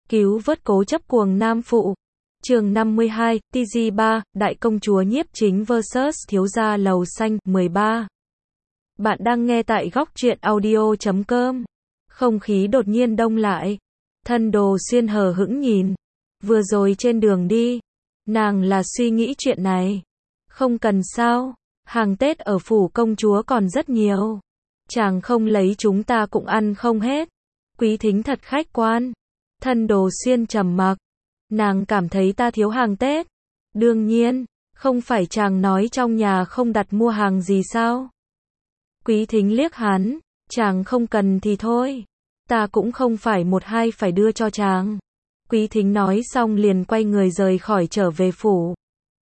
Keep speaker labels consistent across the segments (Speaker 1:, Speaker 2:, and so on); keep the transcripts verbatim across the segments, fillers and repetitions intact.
Speaker 1: Cứu vớt cố chấp cuồng nam phụ. Chương năm mươi hai, tê giê ba, Đại công chúa nhiếp chính versus thiếu gia lầu xanh, mười ba. Bạn đang nghe tại góc truyện audio chấm com. Không khí đột nhiên đông lại. Thân Đồ Xuyên hờ hững nhìn. Vừa rồi trên đường đi, nàng là suy nghĩ chuyện này. Không cần sao, hàng Tết ở phủ công chúa còn rất nhiều. Chàng không lấy chúng ta cũng ăn không hết. Quý Thính thật khách quan. Thân Đồ Xuyên trầm mặc. Nàng cảm thấy ta thiếu hàng Tết. Đương nhiên, không phải chàng nói trong nhà không đặt mua hàng gì sao? Quý Thính liếc hắn, chàng không cần thì thôi. Ta cũng không phải một hai phải đưa cho chàng. Quý Thính nói xong liền quay người rời khỏi trở về phủ.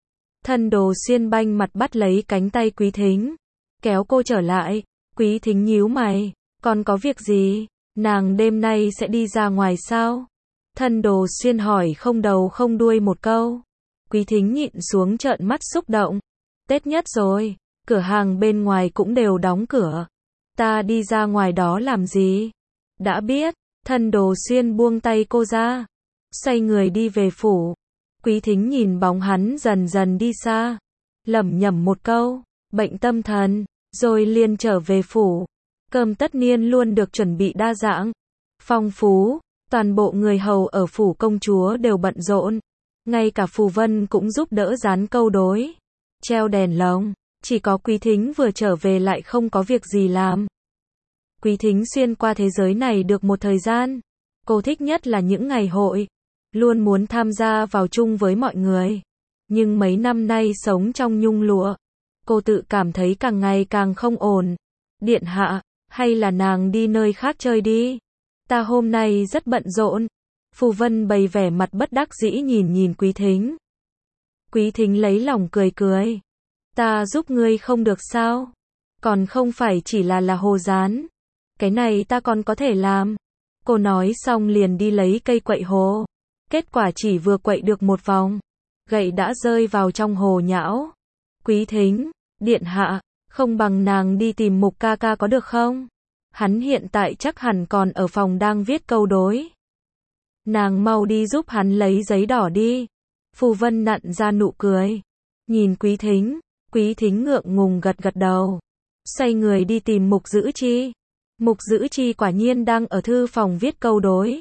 Speaker 1: Thân Đồ Xuyên banh mặt bắt lấy cánh tay Quý Thính, kéo cô trở lại. Quý Thính nhíu mày, còn có việc gì? Nàng đêm nay sẽ đi ra ngoài sao? Thân Đồ Xuyên hỏi không đầu không đuôi một câu. Quý Thính nhịn xuống trợn mắt xúc động. Tết nhất rồi, cửa hàng bên ngoài cũng đều đóng cửa. Ta đi ra ngoài đó làm gì? Đã biết. Thân Đồ Xuyên buông tay cô ra, xoay người đi về phủ. Quý Thính nhìn bóng hắn dần dần đi xa, lẩm nhẩm một câu, bệnh tâm thần, rồi liền trở về phủ. Cơm tất niên luôn được chuẩn bị đa dạng, phong phú, toàn bộ người hầu ở phủ công chúa đều bận rộn, ngay cả Phù Vân cũng giúp đỡ dán câu đối, treo đèn lồng, chỉ có Quý Thính vừa trở về lại không có việc gì làm. Quý Thính xuyên qua thế giới này được một thời gian, cô thích nhất là những ngày hội, luôn muốn tham gia vào chung với mọi người. Nhưng mấy năm nay sống trong nhung lụa, cô tự cảm thấy càng ngày càng không ổn. Điện hạ, hay là nàng đi nơi khác chơi đi? Ta hôm nay rất bận rộn. Phù Vân bày vẻ mặt bất đắc dĩ nhìn nhìn Quý Thính. Quý Thính lấy lòng cười cười. Ta giúp ngươi không được sao? Còn không phải chỉ là là hồ dán. Cái này ta còn có thể làm. Cô nói xong liền đi lấy cây quậy hồ. Kết quả chỉ vừa quậy được một vòng, gậy đã rơi vào trong hồ nhão. Quý Thính, điện hạ, không bằng nàng đi tìm Mục ca ca có được không? Hắn hiện tại chắc hẳn còn ở phòng đang viết câu đối. Nàng mau đi giúp hắn lấy giấy đỏ đi. Phù Vân nặn ra nụ cười. Nhìn Quý Thính, Quý Thính ngượng ngùng gật gật đầu. Xoay người đi tìm Mục Dữ Chi. Mục Dữ Chi quả nhiên đang ở thư phòng viết câu đối.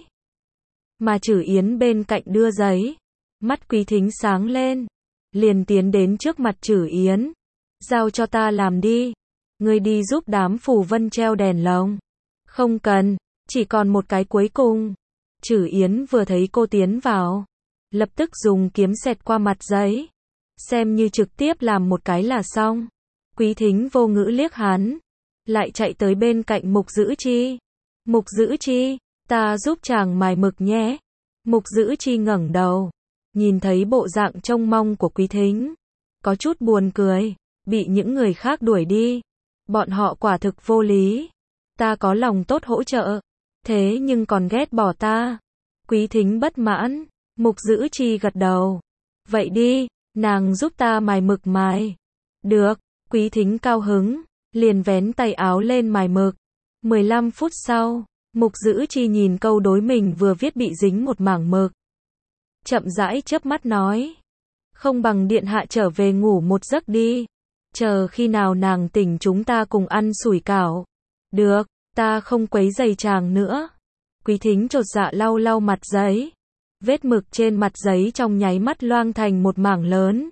Speaker 1: Mà Trử Yến bên cạnh đưa giấy. Mắt Quý Thính sáng lên, liền tiến đến trước mặt Trử Yến. Giao cho ta làm đi. Ngươi đi giúp đám Phù Vân treo đèn lồng. Không cần, chỉ còn một cái cuối cùng. Trử Yến vừa thấy cô tiến vào, lập tức dùng kiếm xẹt qua mặt giấy. Xem như trực tiếp làm một cái là xong. Quý Thính vô ngữ liếc hắn, lại chạy tới bên cạnh Mục Dữ Chi. Mục Dữ Chi, ta giúp chàng mài mực nhé. Mục Dữ Chi ngẩng đầu, nhìn thấy bộ dạng trông mong của Quý Thính, có chút buồn cười, bị những người khác đuổi đi. Bọn họ quả thực vô lý. Ta có lòng tốt hỗ trợ, thế nhưng còn ghét bỏ ta. Quý Thính bất mãn. Mục Dữ Chi gật đầu. Vậy đi, nàng giúp ta mài mực mài. Được, Quý Thính cao hứng, liền vén tay áo lên mài mực. mười lăm phút sau, Mục Dữ Chi nhìn câu đối mình vừa viết bị dính một mảng mực. Chậm rãi chớp mắt nói. Không bằng điện hạ trở về ngủ một giấc đi. Chờ khi nào nàng tỉnh chúng ta cùng ăn sủi cảo. Được, ta không quấy rầy chàng nữa. Quý Thính chột dạ lau lau mặt giấy. Vết mực trên mặt giấy trong nháy mắt loang thành một mảng lớn.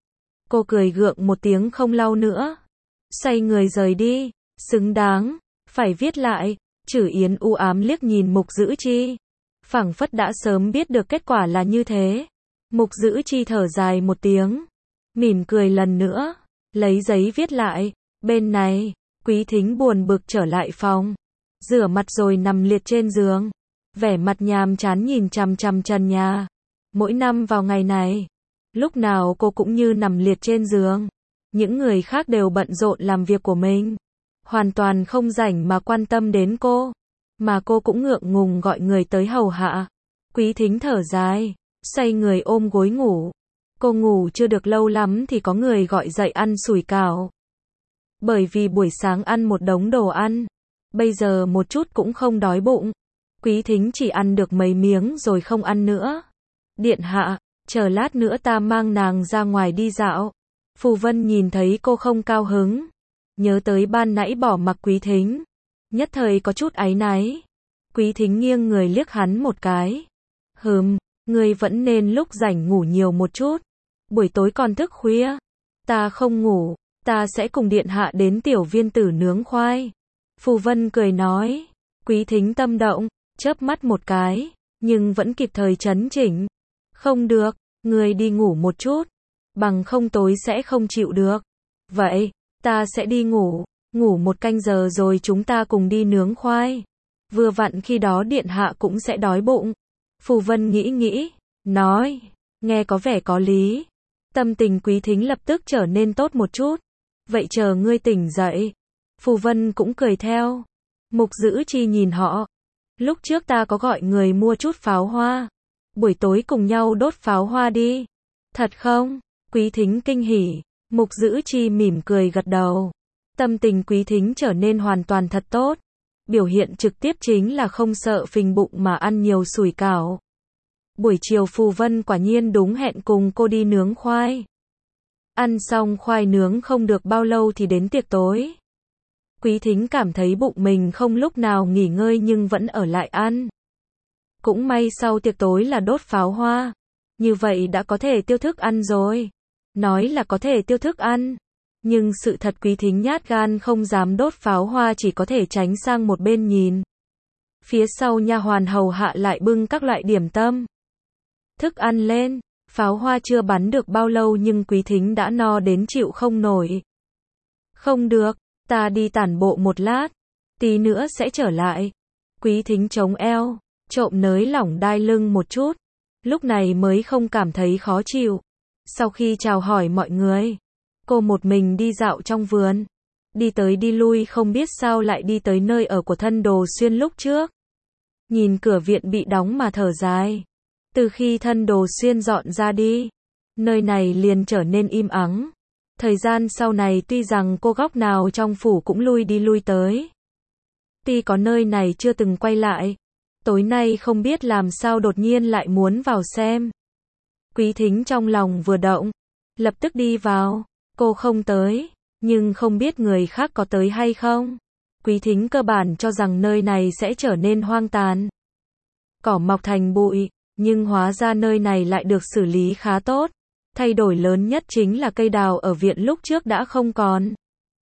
Speaker 1: Cô cười gượng một tiếng không lau nữa. Xoay người rời đi. Xứng đáng, phải viết lại. Trử Yến u ám liếc nhìn Mục Dữ Chi. Phảng phất đã sớm biết được kết quả là như thế. Mục Dữ Chi thở dài một tiếng, mỉm cười lần nữa, lấy giấy viết lại. Bên này, Quý Thính buồn bực trở lại phòng, rửa mặt rồi nằm liệt trên giường, vẻ mặt nhàm chán nhìn chằm chằm trần nhà. Mỗi năm vào ngày này, lúc nào cô cũng như nằm liệt trên giường. Những người khác đều bận rộn làm việc của mình, hoàn toàn không rảnh mà quan tâm đến cô, mà cô cũng ngượng ngùng gọi người tới hầu hạ. Quý Thính thở dài, xoay người ôm gối ngủ. Cô ngủ chưa được lâu lắm thì có người gọi dậy ăn sủi cảo. Bởi vì buổi sáng ăn một đống đồ ăn, bây giờ một chút cũng không đói bụng. Quý Thính chỉ ăn được mấy miếng rồi không ăn nữa. Điện hạ, chờ lát nữa ta mang nàng ra ngoài đi dạo. Phù Vân nhìn thấy cô không cao hứng, nhớ tới ban nãy bỏ mặc Quý Thính, nhất thời có chút áy náy. Quý Thính nghiêng người liếc hắn một cái. Hừm, ngươi vẫn nên lúc rảnh ngủ nhiều một chút. Buổi tối còn thức khuya. Ta không ngủ, ta sẽ cùng điện hạ đến tiểu viên tử nướng khoai. Phù Vân cười nói. Quý Thính tâm động, chớp mắt một cái, nhưng vẫn kịp thời trấn chỉnh. Không được, ngươi đi ngủ một chút, bằng không tối sẽ không chịu được. Vậy, ta sẽ đi ngủ, ngủ một canh giờ rồi chúng ta cùng đi nướng khoai. Vừa vặn khi đó điện hạ cũng sẽ đói bụng. Phù Vân nghĩ nghĩ, nói, nghe có vẻ có lý. Tâm tình Quý Thính lập tức trở nên tốt một chút. Vậy chờ ngươi tỉnh dậy. Phù Vân cũng cười theo. Mục Dữ Chi nhìn họ. Lúc trước ta có gọi người mua chút pháo hoa. Buổi tối cùng nhau đốt pháo hoa đi. Thật không? Quý Thính kinh hỉ. Mục Dữ Chi mỉm cười gật đầu. Tâm tình Quý Thính trở nên hoàn toàn thật tốt. Biểu hiện trực tiếp chính là không sợ phình bụng mà ăn nhiều sủi cảo. Buổi chiều Phù Vân quả nhiên đúng hẹn cùng cô đi nướng khoai. Ăn xong khoai nướng không được bao lâu thì đến tiệc tối. Quý Thính cảm thấy bụng mình không lúc nào nghỉ ngơi nhưng vẫn ở lại ăn. Cũng may sau tiệc tối là đốt pháo hoa. Như vậy đã có thể tiêu thức ăn rồi. Nói là có thể tiêu thức ăn. Nhưng sự thật Quý Thính nhát gan không dám đốt pháo hoa, chỉ có thể tránh sang một bên nhìn. Phía sau nha hoàn hầu hạ lại bưng các loại điểm tâm. Thức ăn lên, pháo hoa chưa bắn được bao lâu nhưng Quý Thính đã no đến chịu không nổi. Không được, ta đi tản bộ một lát, tí nữa sẽ trở lại. Quý Thính chống eo, trộm nới lỏng đai lưng một chút, lúc này mới không cảm thấy khó chịu. Sau khi chào hỏi mọi người, cô một mình đi dạo trong vườn, đi tới đi lui không biết sao lại đi tới nơi ở của Thân Đồ Xuyên lúc trước. Nhìn cửa viện bị đóng mà thở dài. Từ khi Thân Đồ Xuyên dọn ra đi, nơi này liền trở nên im ắng. Thời gian sau này tuy rằng cô góc nào trong phủ cũng lui đi lui tới. Tuy có nơi này chưa từng quay lại, tối nay không biết làm sao đột nhiên lại muốn vào xem. Quý Thính trong lòng vừa động, lập tức đi vào. Cô không tới, nhưng không biết người khác có tới hay không. Quý Thính cơ bản cho rằng nơi này sẽ trở nên hoang tàn, cỏ mọc thành bụi, nhưng hóa ra nơi này lại được xử lý khá tốt. Thay đổi lớn nhất chính là cây đào ở viện lúc trước đã không còn.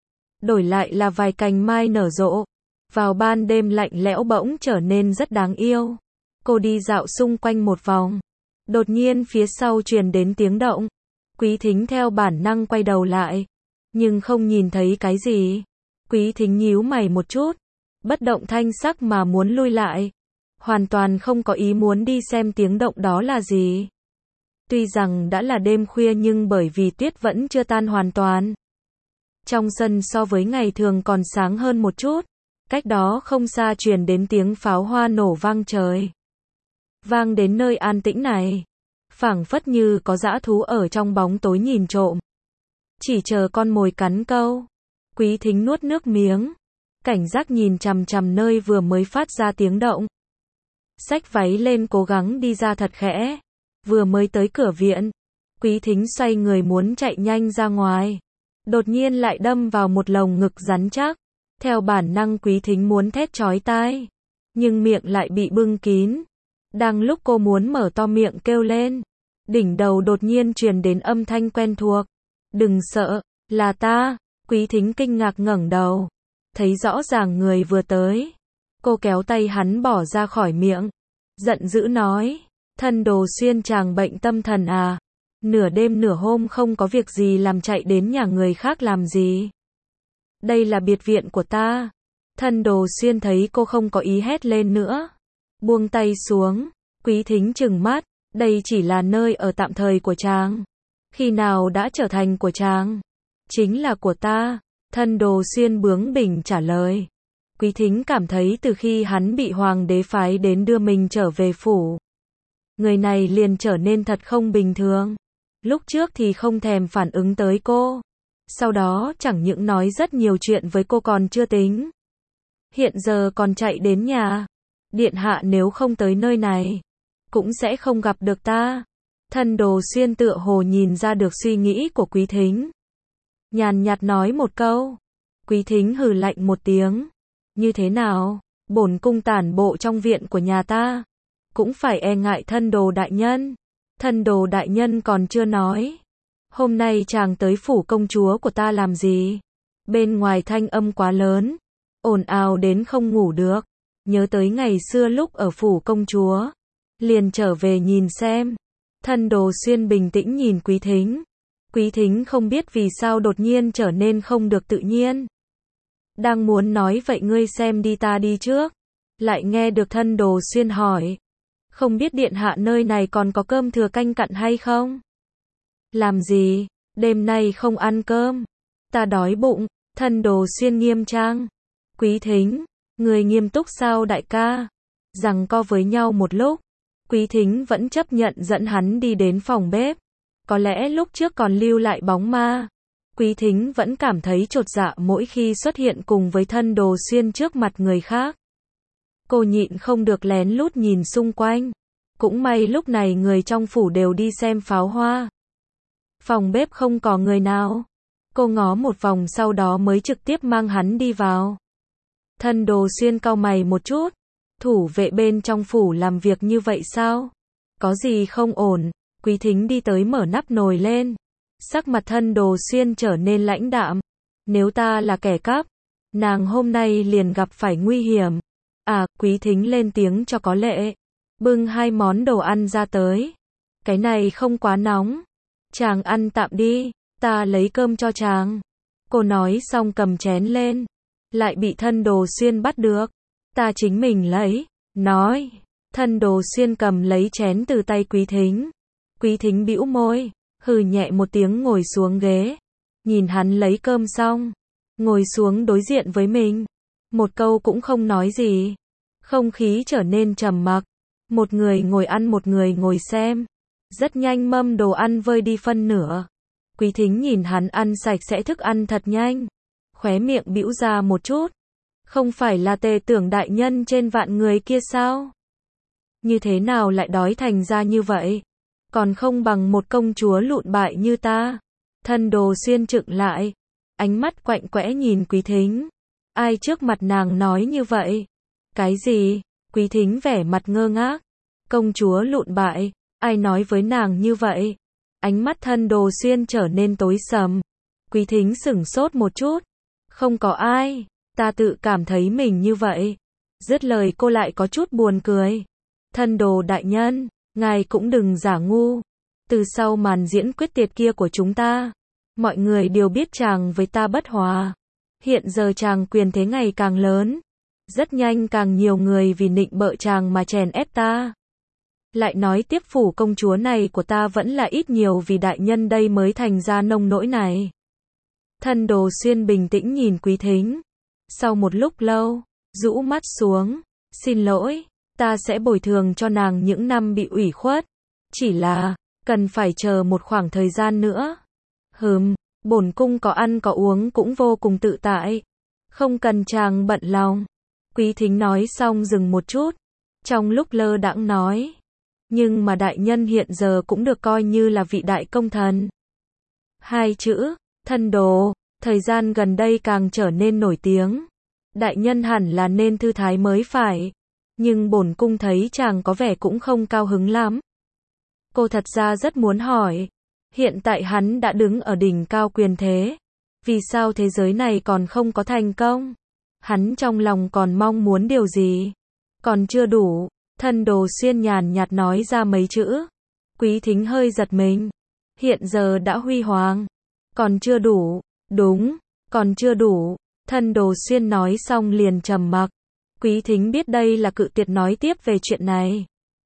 Speaker 1: Đổi lại là vài cành mai nở rộ. Vào ban đêm lạnh lẽo bỗng trở nên rất đáng yêu. Cô đi dạo xung quanh một vòng. Đột nhiên phía sau truyền đến tiếng động. Quý Thính theo bản năng quay đầu lại. Nhưng không nhìn thấy cái gì. Quý Thính nhíu mày một chút. Bất động thanh sắc mà muốn lui lại. Hoàn toàn không có ý muốn đi xem tiếng động đó là gì. Tuy rằng đã là đêm khuya nhưng bởi vì tuyết vẫn chưa tan hoàn toàn. Trong sân so với ngày thường còn sáng hơn một chút. Cách đó không xa truyền đến tiếng pháo hoa nổ vang trời. Vang đến nơi an tĩnh này. Phảng phất như có dã thú ở trong bóng tối nhìn trộm. Chỉ chờ con mồi cắn câu. Quý Thính nuốt nước miếng. Cảnh giác nhìn chằm chằm nơi vừa mới phát ra tiếng động. Xách váy lên cố gắng đi ra thật khẽ. Vừa mới tới cửa viện, Quý Thính xoay người muốn chạy nhanh ra ngoài. Đột nhiên lại đâm vào một lồng ngực rắn chắc. Theo bản năng Quý Thính muốn thét chói tai. Nhưng miệng lại bị bưng kín. Đang lúc cô muốn mở to miệng kêu lên. Đỉnh đầu đột nhiên truyền đến âm thanh quen thuộc. Đừng sợ, là ta. Quý Thính kinh ngạc ngẩng đầu. Thấy rõ ràng người vừa tới. Cô kéo tay hắn bỏ ra khỏi miệng. Giận dữ nói. Thân Đồ Xuyên chàng bệnh tâm thần à? Nửa đêm nửa hôm không có việc gì làm chạy đến nhà người khác làm gì? Đây là biệt viện của ta. Thân Đồ Xuyên thấy cô không có ý hét lên nữa. Buông tay xuống. Quý Thính trừng mắt. Đây chỉ là nơi ở tạm thời của chàng. Khi nào đã trở thành của chàng? Chính là của ta. Thân Đồ Xuyên bướng bỉnh trả lời. Quý Thính cảm thấy từ khi hắn bị hoàng đế phái đến đưa mình trở về phủ, người này liền trở nên thật không bình thường. Lúc trước thì không thèm phản ứng tới cô. Sau đó chẳng những nói rất nhiều chuyện với cô còn chưa tính. Hiện giờ còn chạy đến nhà. Điện hạ nếu không tới nơi này, cũng sẽ không gặp được ta. Thân Đồ Xuyên tựa hồ nhìn ra được suy nghĩ của Quý Thính. Nhàn nhạt nói một câu. Quý Thính hừ lạnh một tiếng. Như thế nào? Bổn cung tản bộ trong viện của nhà ta, cũng phải e ngại Thân Đồ đại nhân. Thân Đồ đại nhân còn chưa nói. Hôm nay chàng tới phủ công chúa của ta làm gì? Bên ngoài thanh âm quá lớn, ồn ào đến không ngủ được. Nhớ tới ngày xưa lúc ở phủ công chúa, liền trở về nhìn xem. Thân Đồ Xuyên bình tĩnh nhìn Quý Thính. Quý Thính không biết vì sao đột nhiên trở nên không được tự nhiên. Đang muốn nói vậy ngươi xem đi ta đi trước. Lại nghe được Thân Đồ Xuyên hỏi. Không biết điện hạ nơi này còn có cơm thừa canh cặn hay không? Làm gì? Đêm nay không ăn cơm. Ta đói bụng. Thân Đồ Xuyên nghiêm trang. Quý Thính, người nghiêm túc sao đại ca? Giằng co với nhau một lúc, Quý Thính vẫn chấp nhận dẫn hắn đi đến phòng bếp. Có lẽ lúc trước còn lưu lại bóng ma. Quý Thính vẫn cảm thấy chột dạ mỗi khi xuất hiện cùng với Thân Đồ Xuyên trước mặt người khác. Cô nhịn không được lén lút nhìn xung quanh. Cũng may lúc này người trong phủ đều đi xem pháo hoa. Phòng bếp không có người nào. Cô ngó một vòng sau đó mới trực tiếp mang hắn đi vào. Thân Đồ Xuyên cau mày một chút. Thủ vệ bên trong phủ làm việc như vậy sao? Có gì không ổn? Quý Thính đi tới mở nắp nồi lên. Sắc mặt Thân Đồ Xuyên trở nên lãnh đạm. Nếu ta là kẻ cắp, nàng hôm nay liền gặp phải nguy hiểm. À, Quý Thính lên tiếng cho có lệ. Bưng hai món đồ ăn ra tới. Cái này không quá nóng. Chàng ăn tạm đi, ta lấy cơm cho chàng. Cô nói xong cầm chén lên. Lại bị Thân Đồ Xuyên bắt được. Ta chính mình lấy. Nói. Thân Đồ Xuyên cầm lấy chén từ tay Quý Thính. Quý Thính bĩu môi. Hừ nhẹ một tiếng ngồi xuống ghế. Nhìn hắn lấy cơm xong. Ngồi xuống đối diện với mình. Một câu cũng không nói gì. Không khí trở nên trầm mặc. Một người ngồi ăn một người ngồi xem. Rất nhanh mâm đồ ăn vơi đi phân nửa. Quý Thính nhìn hắn ăn sạch sẽ thức ăn thật nhanh. Khóe miệng bĩu ra một chút. Không phải là Tề Tưởng đại nhân trên vạn người kia sao? Như thế nào lại đói thành ra như vậy? Còn không bằng một công chúa lụn bại như ta. Thân Đồ Xuyên trựng lại. Ánh mắt quạnh quẽ nhìn Quý Thính. Ai trước mặt nàng nói như vậy? Cái gì? Quý Thính vẻ mặt ngơ ngác. Công chúa lụn bại. Ai nói với nàng như vậy? Ánh mắt Thân Đồ Xuyên trở nên tối sầm. Quý Thính sửng sốt một chút. Không có ai. Ta tự cảm thấy mình như vậy. Dứt lời cô lại có chút buồn cười. Thân Đồ đại nhân, ngài cũng đừng giả ngu. Từ sau màn diễn quyết tiệt kia của chúng ta, mọi người đều biết chàng với ta bất hòa. Hiện giờ chàng quyền thế ngày càng lớn. Rất nhanh càng nhiều người vì nịnh bợ chàng mà chèn ép ta. Lại nói tiếp phủ công chúa này của ta vẫn là ít nhiều vì đại nhân đây mới thành ra nông nỗi này. Thân Đồ Xuyên bình tĩnh nhìn Quý Thính. Sau một lúc lâu, rũ mắt xuống. Xin lỗi, ta sẽ bồi thường cho nàng những năm bị ủy khuất. Chỉ là, cần phải chờ một khoảng thời gian nữa. Hừm, bổn cung có ăn có uống cũng vô cùng tự tại. Không cần chàng bận lòng. Quý Thính nói xong dừng một chút. Trong lúc lơ đãng nói. Nhưng mà đại nhân hiện giờ cũng được coi như là vị đại công thần. Hai chữ, Thân Đồ, thời gian gần đây càng trở nên nổi tiếng. Đại nhân hẳn là nên thư thái mới phải. Nhưng bổn cung thấy chàng có vẻ cũng không cao hứng lắm. Cô thật ra rất muốn hỏi. Hiện tại hắn đã đứng ở đỉnh cao quyền thế. Vì sao thế giới này còn không có thành công? Hắn trong lòng còn mong muốn điều gì? Còn chưa đủ. Thân Đồ Xuyên nhàn nhạt nói ra mấy chữ. Quý Thính hơi giật mình. Hiện giờ đã huy hoàng. Còn chưa đủ. Đúng, còn chưa đủ. Thân Đồ Xuyên nói xong liền trầm mặc. Quý Thính biết đây là cự tuyệt nói tiếp về chuyện này.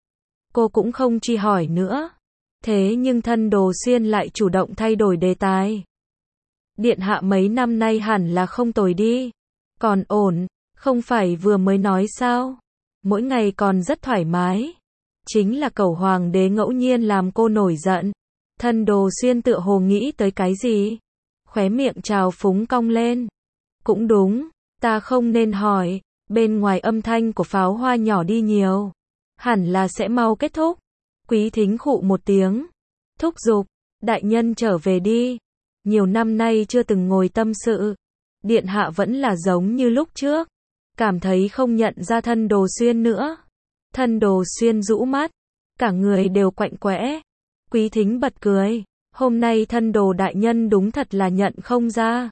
Speaker 1: Cô cũng không truy hỏi nữa. Thế nhưng Thân Đồ Xuyên lại chủ động thay đổi đề tài. Điện hạ mấy năm nay hẳn là không tồi đi. Còn ổn, không phải vừa mới nói sao? Mỗi ngày còn rất thoải mái. Chính là cẩu hoàng đế ngẫu nhiên làm cô nổi giận. Thân Đồ Xuyên tựa hồ nghĩ tới cái gì? Khóe miệng trào phúng cong lên. Cũng đúng, ta không nên hỏi. Bên ngoài âm thanh của pháo hoa nhỏ đi nhiều. Hẳn là sẽ mau kết thúc. Quý Thính khụ một tiếng. Thúc giục. Đại nhân trở về đi. Nhiều năm nay chưa từng ngồi tâm sự. Điện hạ vẫn là giống như lúc trước. Cảm thấy không nhận ra thân Đồ Xuyên nữa. Thân Đồ Xuyên rũ mắt. Cả người đều quạnh quẽ. Quý Thính bật cười. Hôm nay thân Đồ đại nhân đúng thật là nhận không ra.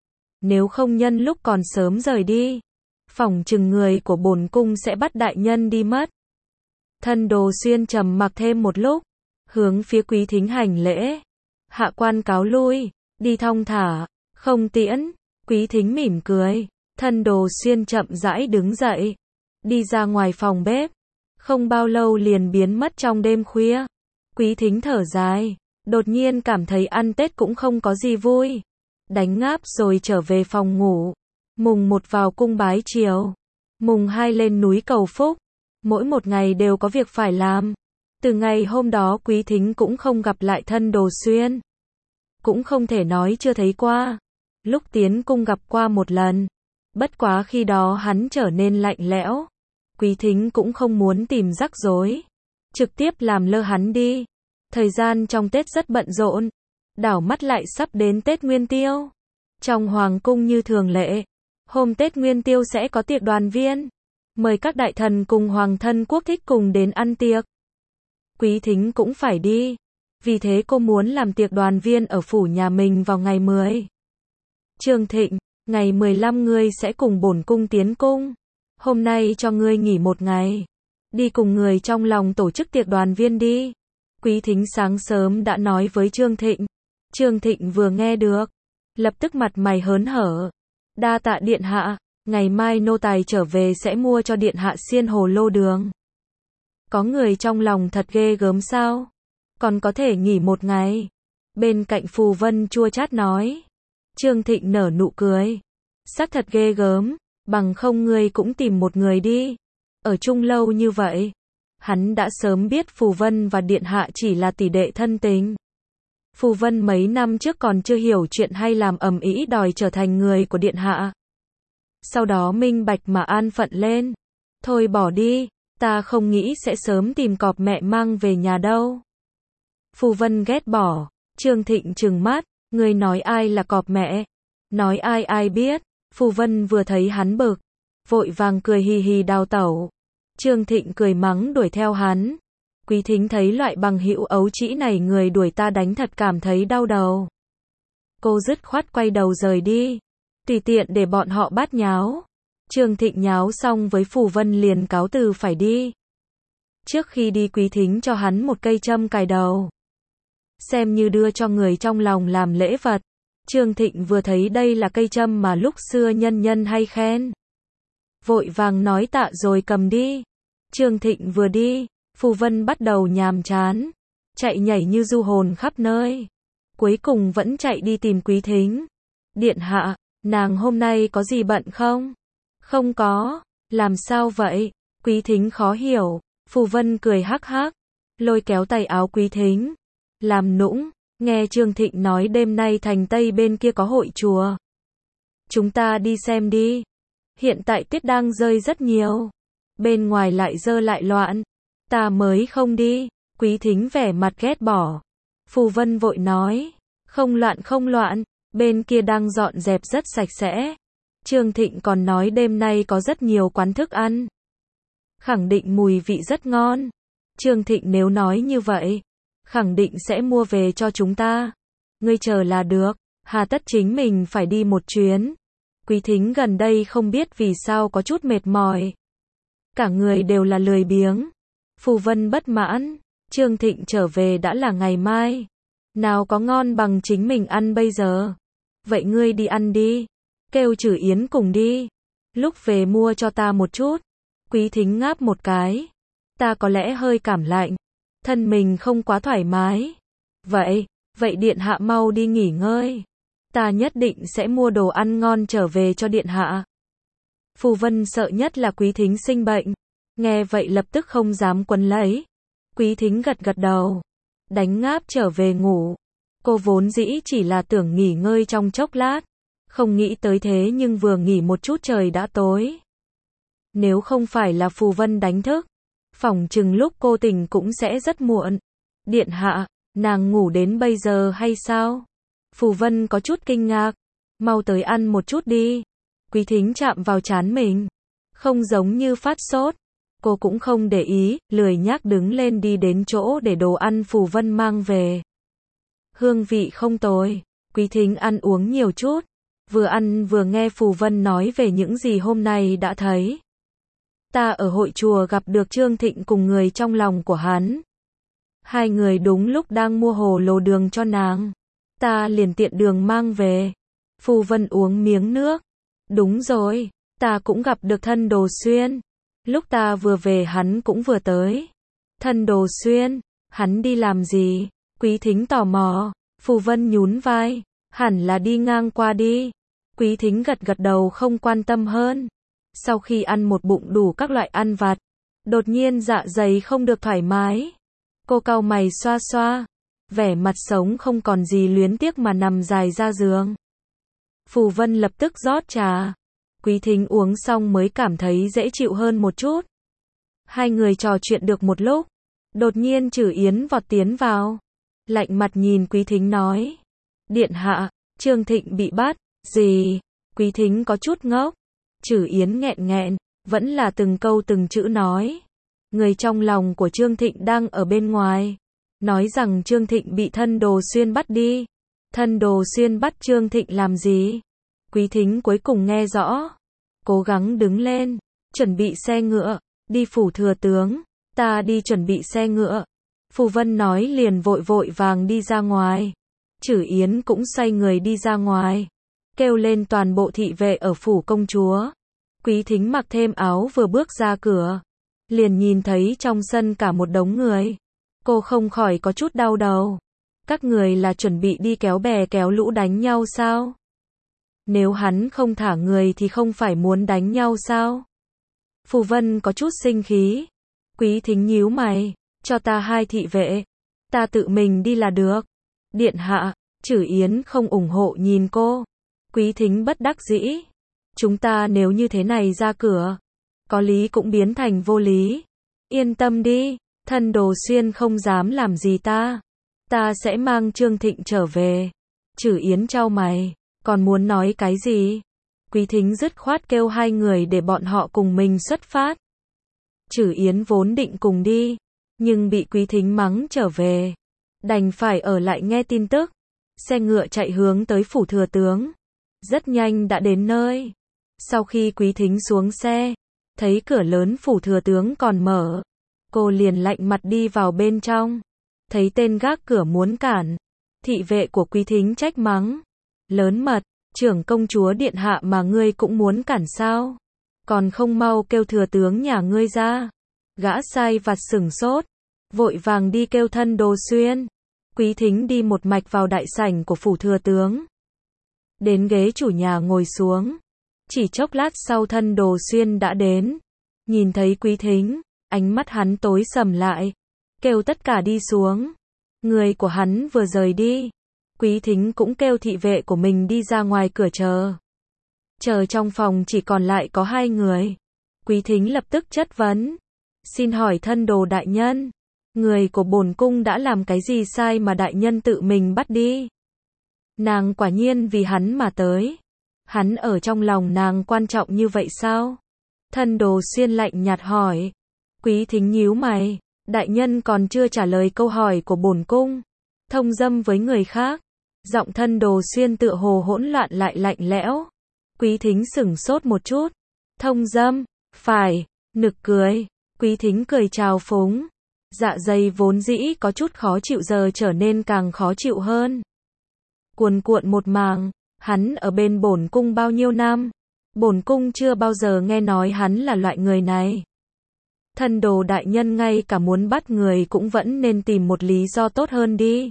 Speaker 1: Nếu không nhân lúc còn sớm rời đi, phỏng chừng người của bổn cung sẽ bắt đại nhân đi mất. Thân Đồ Xuyên trầm mặc thêm một lúc, hướng phía Quý Thính hành lễ. Hạ quan cáo lui, đi thong thả, không tiễn. Quý Thính mỉm cười. Thân Đồ Xuyên chậm rãi đứng dậy, đi ra ngoài phòng bếp. Không bao lâu liền biến mất trong đêm khuya. Quý Thính thở dài, đột nhiên cảm thấy ăn Tết cũng không có gì vui. Đánh ngáp rồi trở về phòng ngủ. Mùng một vào cung bái triều. Mùng hai lên núi cầu phúc. Mỗi một ngày đều có việc phải làm. Từ ngày hôm đó Quý Thính cũng không gặp lại thân Đồ Xuyên. Cũng không thể nói chưa thấy qua. Lúc tiến cung gặp qua một lần. Bất quá khi đó hắn trở nên lạnh lẽo. Quý Thính cũng không muốn tìm rắc rối. Trực tiếp làm lơ hắn đi. Thời gian trong Tết rất bận rộn. Đảo mắt lại sắp đến Tết Nguyên Tiêu. Trong hoàng cung như thường lệ, hôm Tết Nguyên Tiêu sẽ có tiệc đoàn viên. Mời các đại thần cùng hoàng thân quốc thích cùng đến ăn tiệc. Quý Thính cũng phải đi. Vì thế cô muốn làm tiệc đoàn viên ở phủ nhà mình vào ngày mười. Trương Thịnh, ngày mười lăm ngươi sẽ cùng bổn cung tiến cung. Hôm nay cho ngươi nghỉ một ngày. Đi cùng người trong lòng tổ chức tiệc đoàn viên đi. Quý Thính sáng sớm đã nói với Trương Thịnh. Trương Thịnh vừa nghe được, lập tức mặt mày hớn hở. Đa tạ điện hạ, ngày mai nô tài trở về sẽ mua cho điện hạ xiên hồ lô đường. Có người trong lòng thật ghê gớm sao? Còn có thể nghỉ một ngày. Bên cạnh Phù Vân chua chát nói. Trương Thịnh nở nụ cười. Sắc thật ghê gớm, bằng không ngươi cũng tìm một người đi. Ở chung lâu như vậy. Hắn đã sớm biết Phù Vân và điện hạ chỉ là tỷ đệ thân tình. Phù Vân mấy năm trước còn chưa hiểu chuyện hay làm ầm ĩ đòi trở thành người của điện hạ. Sau đó minh bạch mà an phận lên. Thôi bỏ đi, ta không nghĩ sẽ sớm tìm cọp mẹ mang về nhà đâu. Phù Vân ghét bỏ. Trương Thịnh trừng mắt, ngươi nói ai là cọp mẹ? Nói ai ai biết. Phù Vân vừa thấy hắn bực, vội vàng cười hì hì đào tẩu. Trương Thịnh cười mắng đuổi theo hắn. Quý Thính thấy loại bằng hữu ấu trĩ này người đuổi ta đánh thật cảm thấy đau đầu. Cô dứt khoát quay đầu rời đi. Tùy tiện để bọn họ bát nháo. Trương Thịnh nháo xong với Phù Vân liền cáo từ phải đi. Trước khi đi Quý Thính cho hắn một cây châm cài đầu. Xem như đưa cho người trong lòng làm lễ vật. Trương Thịnh vừa thấy đây là cây châm mà lúc xưa nhân nhân hay khen. Vội vàng nói tạ rồi cầm đi. Trương Thịnh vừa đi, Phù Vân bắt đầu nhàm chán. Chạy nhảy như du hồn khắp nơi. Cuối cùng vẫn chạy đi tìm Quý Thính. Điện hạ, nàng hôm nay có gì bận không? Không có. Làm sao vậy? Quý Thính khó hiểu. Phù Vân cười hắc hắc. Lôi kéo tay áo Quý Thính. Làm nũng. Nghe Trương Thịnh nói đêm nay thành Tây bên kia có hội chùa. Chúng ta đi xem đi. Hiện tại tuyết đang rơi rất nhiều. Bên ngoài lại dơ lại loạn. Ta mới không đi. Quý Thính vẻ mặt ghét bỏ. Phù Vân vội nói. Không loạn không loạn. Bên kia đang dọn dẹp rất sạch sẽ. Trương Thịnh còn nói đêm nay có rất nhiều quán thức ăn. Khẳng định mùi vị rất ngon. Trương Thịnh nếu nói như vậy, khẳng định sẽ mua về cho chúng ta. Ngươi chờ là được. Hà tất chính mình phải đi một chuyến. Quý Thính gần đây không biết vì sao có chút mệt mỏi. Cả người đều là lười biếng. Phù Vân bất mãn. Trương Thịnh trở về đã là ngày mai. Nào có ngon bằng chính mình ăn bây giờ. Vậy ngươi đi ăn đi. Kêu Trử Yến cùng đi. Lúc về mua cho ta một chút. Quý Thính ngáp một cái. Ta có lẽ hơi cảm lạnh. Thân mình không quá thoải mái. Vậy, vậy điện hạ mau đi nghỉ ngơi. Ta nhất định sẽ mua đồ ăn ngon trở về cho điện hạ. Phù Vân sợ nhất là Quý Thính sinh bệnh. Nghe vậy lập tức không dám quấn lấy. Quý Thính gật gật đầu. Đánh ngáp trở về ngủ. Cô vốn dĩ chỉ là tưởng nghỉ ngơi trong chốc lát. Không nghĩ tới thế nhưng vừa nghỉ một chút trời đã tối. Nếu không phải là Phù Vân đánh thức, phỏng chừng lúc cô tỉnh cũng sẽ rất muộn. Điện hạ, nàng ngủ đến bây giờ hay sao? Phù Vân có chút kinh ngạc. Mau tới ăn một chút đi. Quý Thính chạm vào trán mình. Không giống như phát sốt. Cô cũng không để ý, lười nhác đứng lên đi đến chỗ để đồ ăn Phù Vân mang về. Hương vị không tồi. Quý Thính ăn uống nhiều chút. Vừa ăn vừa nghe Phù Vân nói về những gì hôm nay đã thấy. Ta ở hội chùa gặp được Trương Thịnh cùng người trong lòng của hắn. Hai người đúng lúc đang mua hồ lô đường cho nàng. Ta liền tiện đường mang về. Phù Vân uống miếng nước. Đúng rồi, ta cũng gặp được Thân Đồ Xuyên. Lúc ta vừa về hắn cũng vừa tới. Thân Đồ Xuyên, hắn đi làm gì? Quý Thính tò mò. Phù Vân nhún vai. Hẳn là đi ngang qua đi. Quý Thính gật gật đầu không quan tâm hơn. Sau khi ăn một bụng đủ các loại ăn vặt, đột nhiên dạ dày không được thoải mái. Cô cau mày xoa xoa, vẻ mặt sống không còn gì luyến tiếc mà nằm dài ra giường. Phù Vân lập tức rót trà. Quý Thính uống xong mới cảm thấy dễ chịu hơn một chút. Hai người trò chuyện được một lúc, đột nhiên Trử Yến vọt tiến vào. Lạnh mặt nhìn Quý Thính nói. Điện hạ, Trương Thịnh bị bắt. Gì? Quý Thính có chút ngốc. Trử Yến nghẹn nghẹn, vẫn là từng câu từng chữ nói. Người trong lòng của Trương Thịnh đang ở bên ngoài. Nói rằng Trương Thịnh bị Thân Đồ Xuyên bắt đi. Thân Đồ Xuyên bắt Trương Thịnh làm gì? Quý Thính cuối cùng nghe rõ. Cố gắng đứng lên, chuẩn bị xe ngựa, đi phủ thừa tướng. Ta đi chuẩn bị xe ngựa. Phù Vân nói liền vội vội vàng đi ra ngoài. Trử Yến cũng xoay người đi ra ngoài. Kêu lên toàn bộ thị vệ ở phủ công chúa. Quý Thính mặc thêm áo vừa bước ra cửa. Liền nhìn thấy trong sân cả một đống người. Cô không khỏi có chút đau đầu. Các người là chuẩn bị đi kéo bè kéo lũ đánh nhau sao? Nếu hắn không thả người thì không phải muốn đánh nhau sao? Phù Vân có chút sinh khí. Quý Thính nhíu mày. Cho ta hai thị vệ. Ta tự mình đi là được. Điện hạ, Trử Yến không ủng hộ nhìn cô. Quý Thính bất đắc dĩ. Chúng ta nếu như thế này ra cửa, có lý cũng biến thành vô lý. Yên tâm đi, Thân Đồ Xuyên không dám làm gì ta. Ta sẽ mang Trương Thịnh trở về. Trử Yến chau mày, còn muốn nói cái gì? Quý Thính dứt khoát kêu hai người để bọn họ cùng mình xuất phát. Trử Yến vốn định cùng đi, nhưng bị Quý Thính mắng trở về. Đành phải ở lại nghe tin tức. Xe ngựa chạy hướng tới phủ thừa tướng. Rất nhanh đã đến nơi. Sau khi Quý Thính xuống xe, thấy cửa lớn phủ thừa tướng còn mở. Cô liền lạnh mặt đi vào bên trong. Thấy tên gác cửa muốn cản. Thị vệ của Quý Thính trách mắng. Lớn mật, trưởng công chúa điện hạ mà ngươi cũng muốn cản sao? Còn không mau kêu thừa tướng nhà ngươi ra. Gã sai vặt sửng sốt. Vội vàng đi kêu Thân Đồ Xuyên. Quý Thính đi một mạch vào đại sảnh của phủ thừa tướng. Đến ghế chủ nhà ngồi xuống. Chỉ chốc lát sau Thân Đồ Xuyên đã đến. Nhìn thấy Quý Thính, ánh mắt hắn tối sầm lại. Kêu tất cả đi xuống. Người của hắn vừa rời đi. Quý Thính cũng kêu thị vệ của mình đi ra ngoài cửa chờ. Chờ trong phòng chỉ còn lại có hai người. Quý Thính lập tức chất vấn. Xin hỏi Thân Đồ đại nhân. Người của bổn cung đã làm cái gì sai mà đại nhân tự mình bắt đi? Nàng quả nhiên vì hắn mà tới. Hắn ở trong lòng nàng quan trọng như vậy sao? Thân Đồ Xuyên lạnh nhạt hỏi. Quý Thính nhíu mày. Đại nhân còn chưa trả lời câu hỏi của bổn cung. Thông dâm với người khác. Giọng Thân Đồ Xuyên tựa hồ hỗn loạn lại lạnh lẽo. Quý Thính sửng sốt một chút. Thông dâm? Phải. Nực cười. Quý Thính cười trào phúng. Dạ dày vốn dĩ có chút khó chịu giờ trở nên càng khó chịu hơn. Cuồn cuộn một màng. Hắn ở bên bổn cung bao nhiêu năm? Bổn cung chưa bao giờ nghe nói hắn là loại người này. Thân Đồ đại nhân ngay cả muốn bắt người cũng vẫn nên tìm một lý do tốt hơn đi.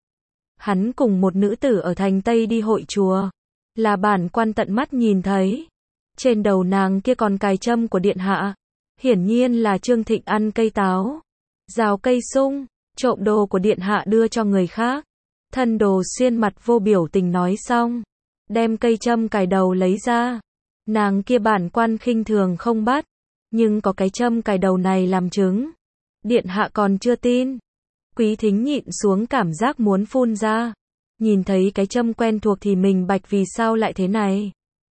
Speaker 1: Hắn cùng một nữ tử ở thành Tây đi hội chùa. Là bản quan tận mắt nhìn thấy. Trên đầu nàng kia còn cài trâm của điện hạ. Hiển nhiên là Trương Thịnh ăn cây táo. Rào cây sung, trộm đồ của điện hạ đưa cho người khác. Thân Đồ Xuyên mặt vô biểu tình nói xong. Đem cây trâm cài đầu lấy ra. Nàng kia bản quan khinh thường không bắt. nhưng có cái châm cài đầu này làm chứng. Điện hạ còn chưa tin. Quý Thính nhịn xuống cảm giác muốn phun ra. Nhìn thấy cái châm quen thuộc thì mình bạch vì sao lại thế này.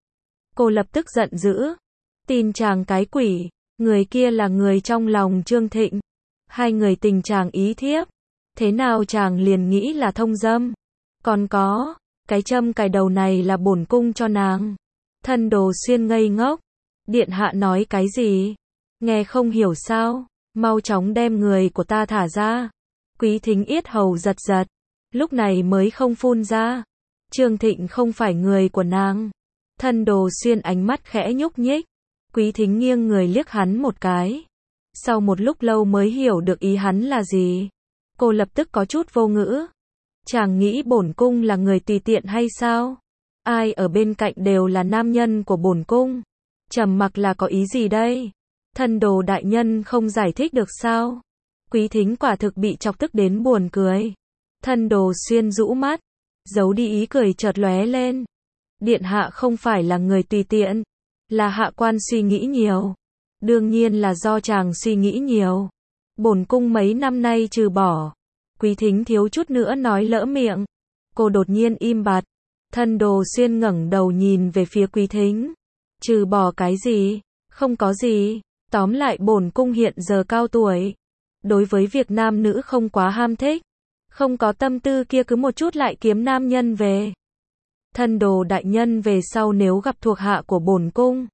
Speaker 1: Cô lập tức giận dữ. Tin chàng cái quỷ, người kia là người trong lòng Trương Thịnh. Hai người tình chàng ý thiếp. Thế nào chàng liền nghĩ là thông dâm. Còn có, cái châm cài đầu này là bổn cung cho nàng. Thân Đồ Xuyên ngây ngốc. Điện hạ nói cái gì? Nghe không hiểu sao? Mau chóng đem người của ta thả ra. Quý Thính yết hầu giật giật. Lúc này mới không phun ra. Trương Thịnh không phải người của nàng. Thân Đồ Xuyên ánh mắt khẽ nhúc nhích. Quý Thính nghiêng người liếc hắn một cái. Sau một lúc lâu mới hiểu được ý hắn là gì. Cô lập tức có chút vô ngữ. Chàng nghĩ bổn cung là người tùy tiện hay sao? Ai ở bên cạnh đều là nam nhân của bổn cung. Trầm mặc là có ý gì đây? Thân Đồ đại nhân không giải thích được sao? Quý Thính quả thực bị chọc tức đến buồn cười. Thân Đồ Xuyên rũ mắt, giấu đi ý cười chợt lóe lên. Điện hạ không phải là người tùy tiện, là hạ quan suy nghĩ nhiều. Đương nhiên là do chàng suy nghĩ nhiều. Bổn cung mấy năm nay trừ bỏ. Quý Thính thiếu chút nữa nói lỡ miệng. Cô đột nhiên im bặt. Thân Đồ Xuyên ngẩng đầu nhìn về phía Quý Thính. Trừ bỏ cái gì? Không có gì. Tóm lại bổn cung hiện giờ cao tuổi. Đối với việc nam nữ không quá ham thích. Không có tâm tư kia cứ một chút lại kiếm nam nhân về. Thân Đồ đại nhân về sau nếu gặp thuộc hạ của bổn cung,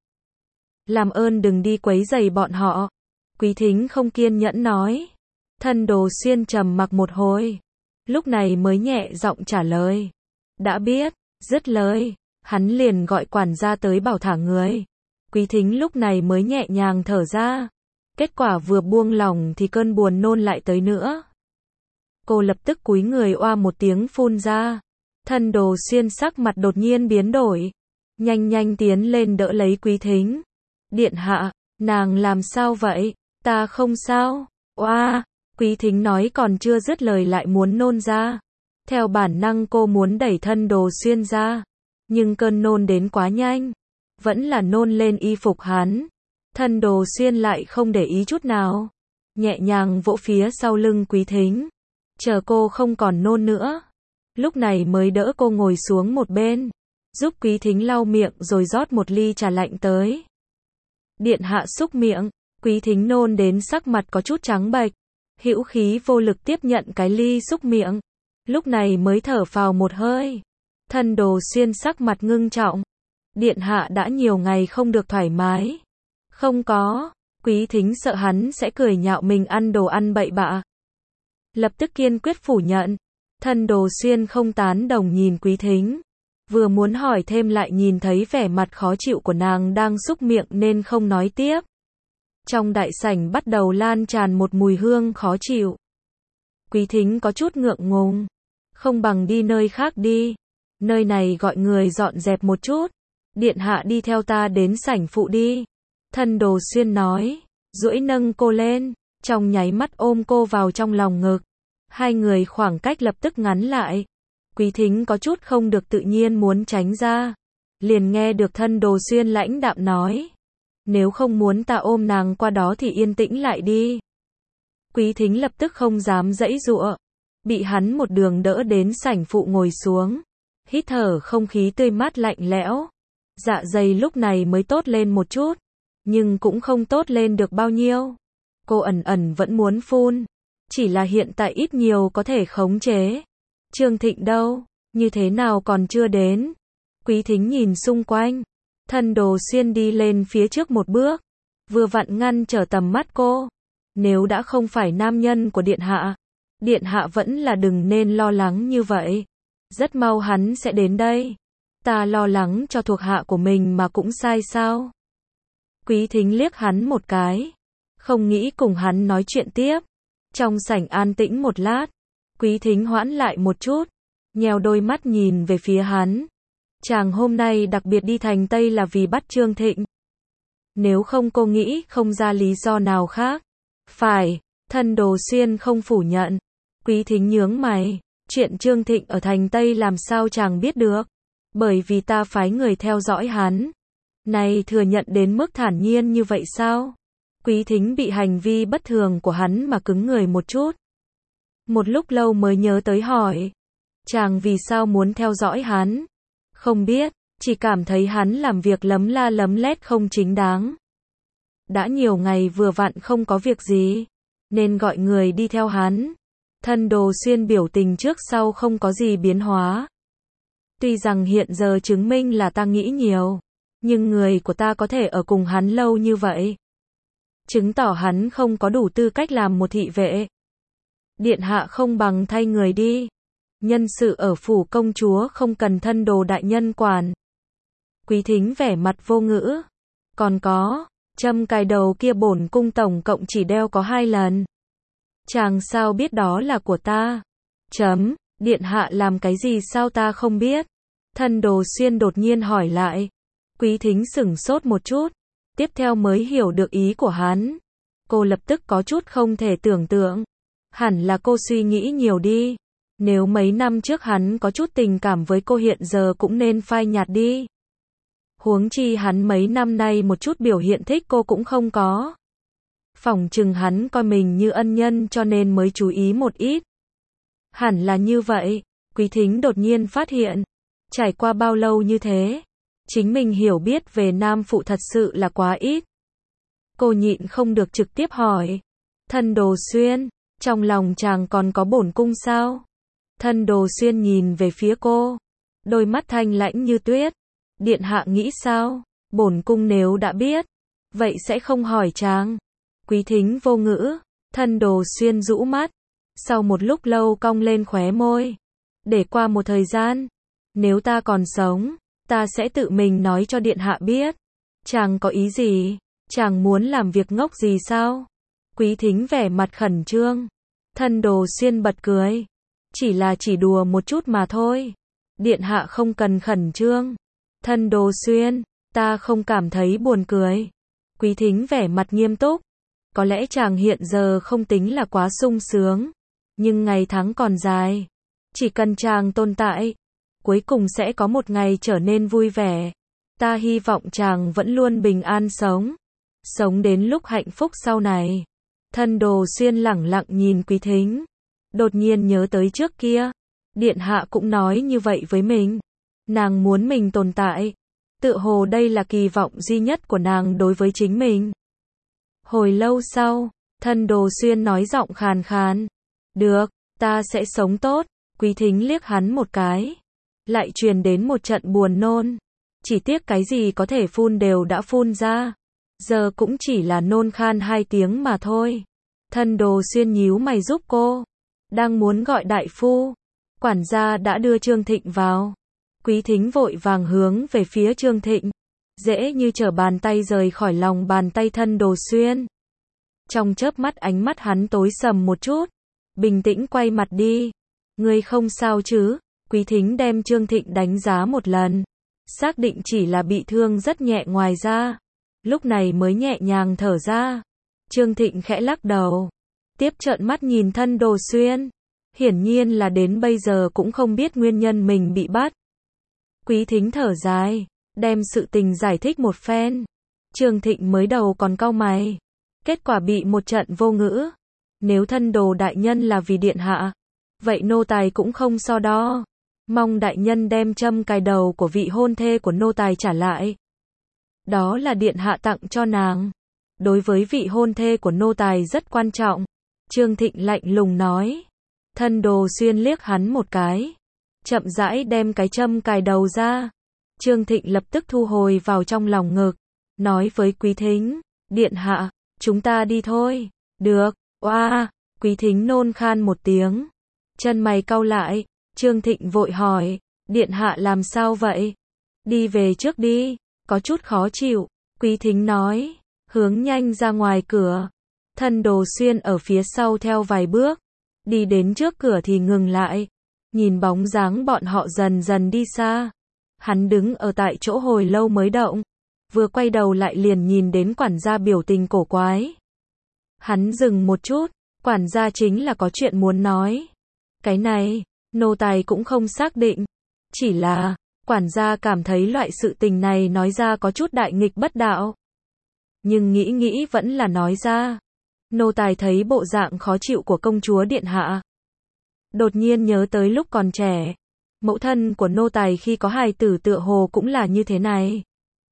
Speaker 1: làm ơn đừng đi quấy rầy bọn họ. Quý Thính không kiên nhẫn nói. Thân Đồ Xuyên trầm mặc một hồi. Lúc này mới nhẹ giọng trả lời. Đã biết, dứt lời. Hắn liền gọi quản gia tới bảo thả người. Quý Thính lúc này mới nhẹ nhàng thở ra. Kết quả vừa buông lòng thì cơn buồn nôn lại tới nữa. Cô lập tức cúi người oa một tiếng phun ra. Thân Đồ Xuyên sắc mặt đột nhiên biến đổi. Nhanh nhanh tiến lên đỡ lấy Quý Thính. Điện hạ, nàng làm sao vậy? Ta không sao. Oa, Quý Thính nói còn chưa dứt lời lại muốn nôn ra. Theo bản năng cô muốn đẩy Thân Đồ Xuyên ra. Nhưng cơn nôn đến quá nhanh. Vẫn là nôn lên y phục hắn. Thân Đồ Xuyên lại không để ý chút nào. Nhẹ nhàng vỗ phía sau lưng Quý Thính. Chờ cô không còn nôn nữa. Lúc này mới đỡ cô ngồi xuống một bên. Giúp Quý Thính lau miệng rồi rót một ly trà lạnh tới. Điện hạ xúc miệng. Quý Thính nôn đến sắc mặt có chút trắng bệch. Hữu khí vô lực tiếp nhận cái ly xúc miệng. Lúc này mới thở phào một hơi. Thân Đồ Xuyên sắc mặt ngưng trọng. Điện hạ đã nhiều ngày không được thoải mái. Không có. Quý Thính sợ hắn sẽ cười nhạo mình ăn đồ ăn bậy bạ. Lập tức kiên quyết phủ nhận. Thân Đồ Xuyên không tán đồng nhìn Quý Thính. Vừa muốn hỏi thêm lại nhìn thấy vẻ mặt khó chịu của nàng đang xúc miệng nên không nói tiếp. Trong đại sảnh bắt đầu lan tràn một mùi hương khó chịu. Quý Thính có chút ngượng ngùng. Không bằng đi nơi khác đi. Nơi này gọi người dọn dẹp một chút. Điện hạ đi theo ta đến sảnh phụ đi. Thân Đồ Xuyên nói. Duỗi nâng cô lên. Trong nháy mắt ôm cô vào trong lòng ngực. Hai người khoảng cách lập tức ngắn lại. Quý Thính có chút không được tự nhiên muốn tránh ra. Liền nghe được Thân Đồ Xuyên lãnh đạm nói. Nếu không muốn ta ôm nàng qua đó thì yên tĩnh lại đi. Quý Thính lập tức không dám giãy giụa. Bị hắn một đường đỡ đến sảnh phụ ngồi xuống. Hít thở không khí tươi mát lạnh lẽo. Dạ dày lúc này mới tốt lên một chút. Nhưng cũng không tốt lên được bao nhiêu. Cô ẩn ẩn vẫn muốn phun. Chỉ là hiện tại ít nhiều có thể khống chế. Trương Thịnh đâu? Như thế nào còn chưa đến? Quý Thính nhìn xung quanh. Thân Đồ Xuyên đi lên phía trước một bước. Vừa vặn ngăn trở tầm mắt cô. Nếu đã không phải nam nhân của điện hạ. Điện hạ vẫn là đừng nên lo lắng như vậy. Rất mau hắn sẽ đến đây. Ta lo lắng cho thuộc hạ của mình mà cũng sai sao? Quý Thính liếc hắn một cái. Không nghĩ cùng hắn nói chuyện tiếp. Trong sảnh an tĩnh một lát. Quý Thính hoãn lại một chút. Nheo đôi mắt nhìn về phía hắn. Chàng hôm nay đặc biệt đi thành Tây là vì bắt Trương Thịnh. Nếu không cô nghĩ không ra lý do nào khác. Phải, Thân Đồ Xuyên không phủ nhận. Quý Thính nhướng mày. Chuyện Trương Thịnh ở thành Tây làm sao chàng biết được? Bởi vì ta phái người theo dõi hắn. Này thừa nhận đến mức thản nhiên như vậy sao? Quý Thính bị hành vi bất thường của hắn mà cứng người một chút. Một lúc lâu mới nhớ tới hỏi. Chàng vì sao muốn theo dõi hắn? Không biết, chỉ cảm thấy hắn làm việc lấm la lấm lét không chính đáng. Đã nhiều ngày vừa vặn không có việc gì, nên gọi người đi theo hắn. Thân Đồ Xuyên biểu tình trước sau không có gì biến hóa. Tuy rằng hiện giờ chứng minh là ta nghĩ nhiều, nhưng người của ta có thể ở cùng hắn lâu như vậy, chứng tỏ hắn không có đủ tư cách làm một thị vệ. Điện hạ không bằng thay người đi. Nhân sự ở phủ công chúa không cần Thân Đồ đại nhân quản. Quý Thính vẻ mặt vô ngữ. Còn có, châm cài đầu kia bổn cung tổng cộng chỉ đeo có hai lần. Chàng sao biết đó là của ta? Chấm, điện hạ làm cái gì sao ta không biết? Thân Đồ Xuyên đột nhiên hỏi lại. Quý Thính sửng sốt một chút, tiếp theo mới hiểu được ý của hắn. Cô lập tức có chút không thể tưởng tượng. Hẳn là cô suy nghĩ nhiều đi. Nếu mấy năm trước hắn có chút tình cảm với cô hiện giờ cũng nên phai nhạt đi. Huống chi hắn mấy năm nay một chút biểu hiện thích cô cũng không có. Phỏng chừng hắn coi mình như ân nhân cho nên mới chú ý một ít. Hẳn là như vậy. Quý Thính đột nhiên phát hiện. Trải qua bao lâu như thế, chính mình hiểu biết về nam phụ thật sự là quá ít. Cô nhịn không được trực tiếp hỏi. Thân Đồ Xuyên, trong lòng chàng còn có bổn cung sao? Thân Đồ Xuyên nhìn về phía cô, đôi mắt thanh lãnh như tuyết. Điện hạ nghĩ sao? Bổn cung nếu đã biết, vậy sẽ không hỏi chàng. Quý Thính vô ngữ. Thân Đồ Xuyên rũ mắt, sau một lúc lâu cong lên khóe môi. Để qua một thời gian, nếu ta còn sống, ta sẽ tự mình nói cho điện hạ biết. Chàng có ý gì? Chàng muốn làm việc ngốc gì sao? Quý Thính vẻ mặt khẩn trương. Thân Đồ Xuyên bật cười. Chỉ là chỉ đùa một chút mà thôi. Điện hạ không cần khẩn trương. Thân Đồ Xuyên, ta không cảm thấy buồn cười. Quý Thính vẻ mặt nghiêm túc. Có lẽ chàng hiện giờ không tính là quá sung sướng, nhưng ngày tháng còn dài. Chỉ cần chàng tồn tại, cuối cùng sẽ có một ngày trở nên vui vẻ. Ta hy vọng chàng vẫn luôn bình an sống. Sống đến lúc hạnh phúc sau này. Thân Đồ Xuyên lẳng lặng nhìn Quý Thính. Đột nhiên nhớ tới trước kia. Điện hạ cũng nói như vậy với mình. Nàng muốn mình tồn tại. Tự hồ đây là kỳ vọng duy nhất của nàng đối với chính mình. Hồi lâu sau, Thân Đồ Xuyên nói giọng khàn khàn. Được, ta sẽ sống tốt. Quý Thính liếc hắn một cái. Lại truyền đến một trận buồn nôn. Chỉ tiếc cái gì có thể phun đều đã phun ra. Giờ cũng chỉ là nôn khan hai tiếng mà thôi. Thân Đồ Xuyên nhíu mày giúp cô. Đang muốn gọi đại phu. Quản gia đã đưa Trương Thịnh vào. Quý Thính vội vàng hướng về phía Trương Thịnh. Dễ như trở bàn tay rời khỏi lòng bàn tay Thân Đồ Xuyên. Trong chớp mắt ánh mắt hắn tối sầm một chút. Bình tĩnh quay mặt đi. Ngươi không sao chứ? Quý Thính đem Trương Thịnh đánh giá một lần. Xác định chỉ là bị thương rất nhẹ ngoài ra. Lúc này mới nhẹ nhàng thở ra. Trương Thịnh khẽ lắc đầu. Tiếp trợn mắt nhìn Thân Đồ Xuyên. Hiển nhiên là đến bây giờ cũng không biết nguyên nhân mình bị bắt. Quý Thính thở dài, đem sự tình giải thích một phen. Trương Thịnh mới đầu còn cau mày. Kết quả bị một trận vô ngữ. Nếu Thân Đồ đại nhân là vì điện hạ, vậy nô tài cũng không so đo. Mong đại nhân đem châm cài đầu của vị hôn thê của nô tài trả lại. Đó là điện hạ tặng cho nàng. Đối với vị hôn thê của nô tài rất quan trọng. Trương Thịnh lạnh lùng nói. Thân Đồ Xuyên liếc hắn một cái. Chậm rãi đem cái châm cài đầu ra. Trương Thịnh lập tức thu hồi vào trong lòng ngực. Nói với Quý Thính. Điện hạ, chúng ta đi thôi. Được, oa. Quý Thính nôn khan một tiếng. Chân mày cau lại. Trương Thịnh vội hỏi. Điện hạ làm sao vậy? Đi về trước đi. Có chút khó chịu. Quý Thính nói. Hướng nhanh ra ngoài cửa. Thân Đồ Xuyên ở phía sau theo vài bước. Đi đến trước cửa thì ngừng lại. Nhìn bóng dáng bọn họ dần dần đi xa. Hắn đứng ở tại chỗ hồi lâu mới động. Vừa quay đầu lại liền nhìn đến quản gia biểu tình cổ quái. Hắn dừng một chút. Quản gia chính là có chuyện muốn nói. Cái này, nô tài cũng không xác định. Chỉ là, quản gia cảm thấy loại sự tình này nói ra có chút đại nghịch bất đạo. nhưng nghĩ nghĩ vẫn là nói ra. Nô tài thấy bộ dạng khó chịu của công chúa điện hạ. Đột nhiên nhớ tới lúc còn trẻ. Mẫu thân của nô tài khi có hài tử tựa hồ cũng là như thế này.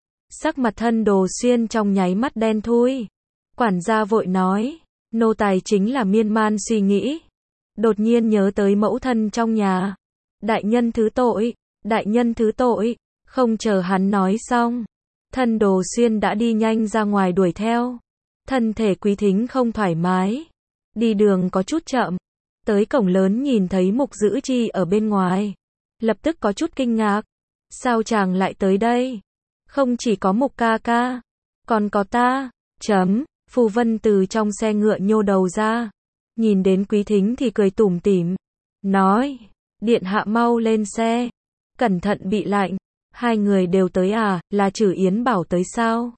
Speaker 1: Sắc mặt Thân Đồ Xuyên trong nháy mắt đen thui. Quản gia vội nói, nô tài chính là miên man suy nghĩ. Đột nhiên nhớ tới mẫu thân trong nhà. Đại nhân thứ tội, đại nhân thứ tội. Không chờ hắn nói xong, Thân Đồ Xuyên đã đi nhanh ra ngoài đuổi theo. Thân thể Quý Thính không thoải mái. Đi đường có chút chậm. Tới cổng lớn nhìn thấy Mục Dữ Chi ở bên ngoài. Lập tức có chút kinh ngạc. Sao chàng lại tới đây? Không chỉ có Mục ca ca, còn có ta. Chấm, Phù Vân từ trong xe ngựa nhô đầu ra. Nhìn đến Quý Thính thì cười tủm tỉm. Nói, điện hạ mau lên xe. Cẩn thận bị lạnh. Hai người đều tới à, là Trử Yến bảo tới sao?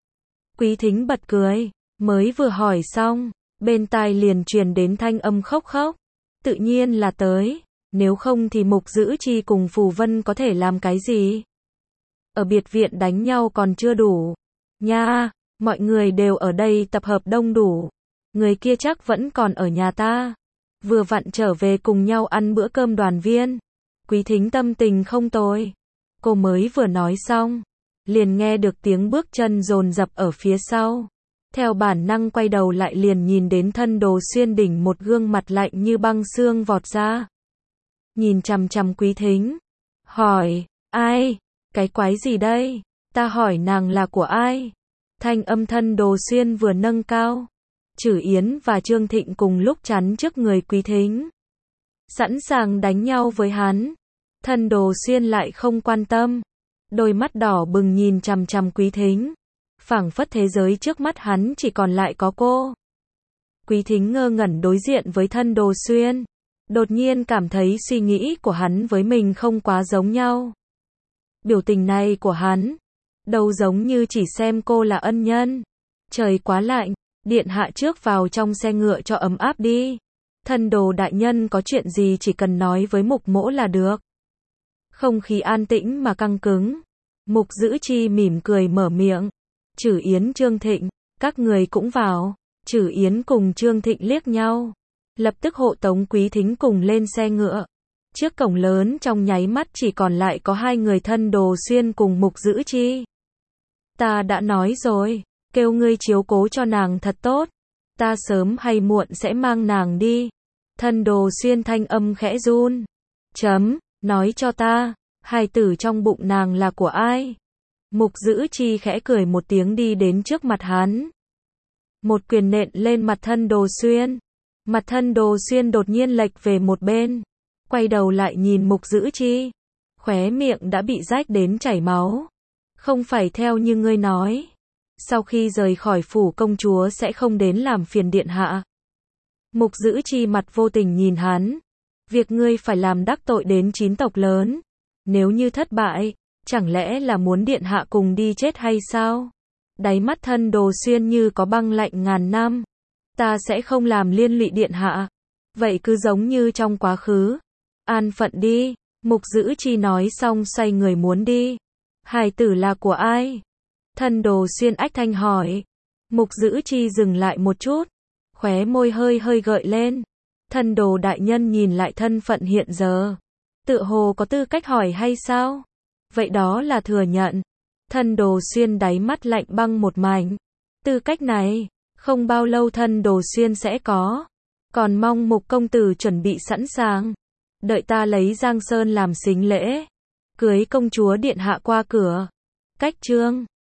Speaker 1: Quý Thính bật cười. Mới vừa hỏi xong, bên tai liền truyền đến thanh âm khóc khóc. Tự nhiên là tới. Nếu không thì Mục Dữ Chi cùng Phù Vân có thể làm cái gì? Ở biệt viện đánh nhau còn chưa đủ. Nha, mọi người đều ở đây tập hợp đông đủ. Người kia chắc vẫn còn ở nhà ta. Vừa vặn trở về cùng nhau ăn bữa cơm đoàn viên. Quý Thính tâm tình không tồi. Cô mới vừa nói xong, liền nghe được tiếng bước chân dồn dập ở phía sau. Theo bản năng quay đầu lại liền nhìn đến Thân Đồ Xuyên đỉnh một gương mặt lạnh như băng xương vọt ra. Nhìn chằm chằm Quý Thính. Hỏi, ai? Cái quái gì đây? Ta hỏi nàng là của ai? Thanh âm Thân Đồ Xuyên vừa nâng cao. Trử Yến và Trương Thịnh cùng lúc chắn trước người Quý Thính. Sẵn sàng đánh nhau với hắn. Thân Đồ Xuyên lại không quan tâm. Đôi mắt đỏ bừng nhìn chằm chằm Quý Thính. Phảng phất thế giới trước mắt hắn chỉ còn lại có cô. Quý Thính ngơ ngẩn đối diện với Thân Đồ Xuyên. Đột nhiên cảm thấy suy nghĩ của hắn với mình không quá giống nhau. Biểu tình này của hắn, đâu giống như chỉ xem cô là ân nhân. Trời quá lạnh, điện hạ trước vào trong xe ngựa cho ấm áp đi. Thân Đồ đại nhân có chuyện gì chỉ cần nói với Mục mỗ là được. Không khí an tĩnh mà căng cứng. Mục Dữ Chi mỉm cười mở miệng. Trử Yến, Trương Thịnh, các người cũng vào. Trử Yến cùng Trương Thịnh liếc nhau. Lập tức hộ tống Quý Thính cùng lên xe ngựa. Trước cổng lớn trong nháy mắt chỉ còn lại có hai người Thân Đồ Xuyên cùng Mục Dữ Chi. Ta đã nói rồi, kêu ngươi chiếu cố cho nàng thật tốt. Ta sớm hay muộn sẽ mang nàng đi. Thân Đồ Xuyên thanh âm khẽ run. Chấm, nói cho ta, hài tử trong bụng nàng là của ai? Mục Dữ Chi khẽ cười một tiếng đi đến trước mặt hắn. Một quyền nện lên mặt Thân Đồ Xuyên. Mặt Thân Đồ Xuyên đột nhiên lệch về một bên. Quay đầu lại nhìn Mục Dữ Chi. Khóe miệng đã bị rách đến chảy máu. Không phải theo như ngươi nói. Sau khi rời khỏi phủ công chúa sẽ không đến làm phiền điện hạ. Mục Dữ Chi mặt vô tình nhìn hắn. Việc ngươi phải làm đắc tội đến chín tộc lớn. Nếu như thất bại, chẳng lẽ là muốn điện hạ cùng đi chết hay sao? Đáy mắt Thân Đồ Xuyên như có băng lạnh ngàn năm. Ta sẽ không làm liên lụy điện hạ. Vậy cứ giống như trong quá khứ. An phận đi. Mục Dữ Chi nói xong xoay người muốn đi. Hài tử là của ai? Thân Đồ Xuyên ách thanh hỏi. Mục Dữ Chi dừng lại một chút. Khóe môi hơi hơi gợi lên. Thân Đồ đại nhân nhìn lại thân phận hiện giờ. Tự hồ có tư cách hỏi hay sao? Vậy đó là thừa nhận. Thân Đồ Xuyên đáy mắt lạnh băng một mảnh. Tư cách này, không bao lâu Thân Đồ Xuyên sẽ có. Còn mong Mục công tử chuẩn bị sẵn sàng. Đợi ta lấy Giang Sơn làm sính lễ. Cưới công chúa điện hạ qua cửa. Cách chương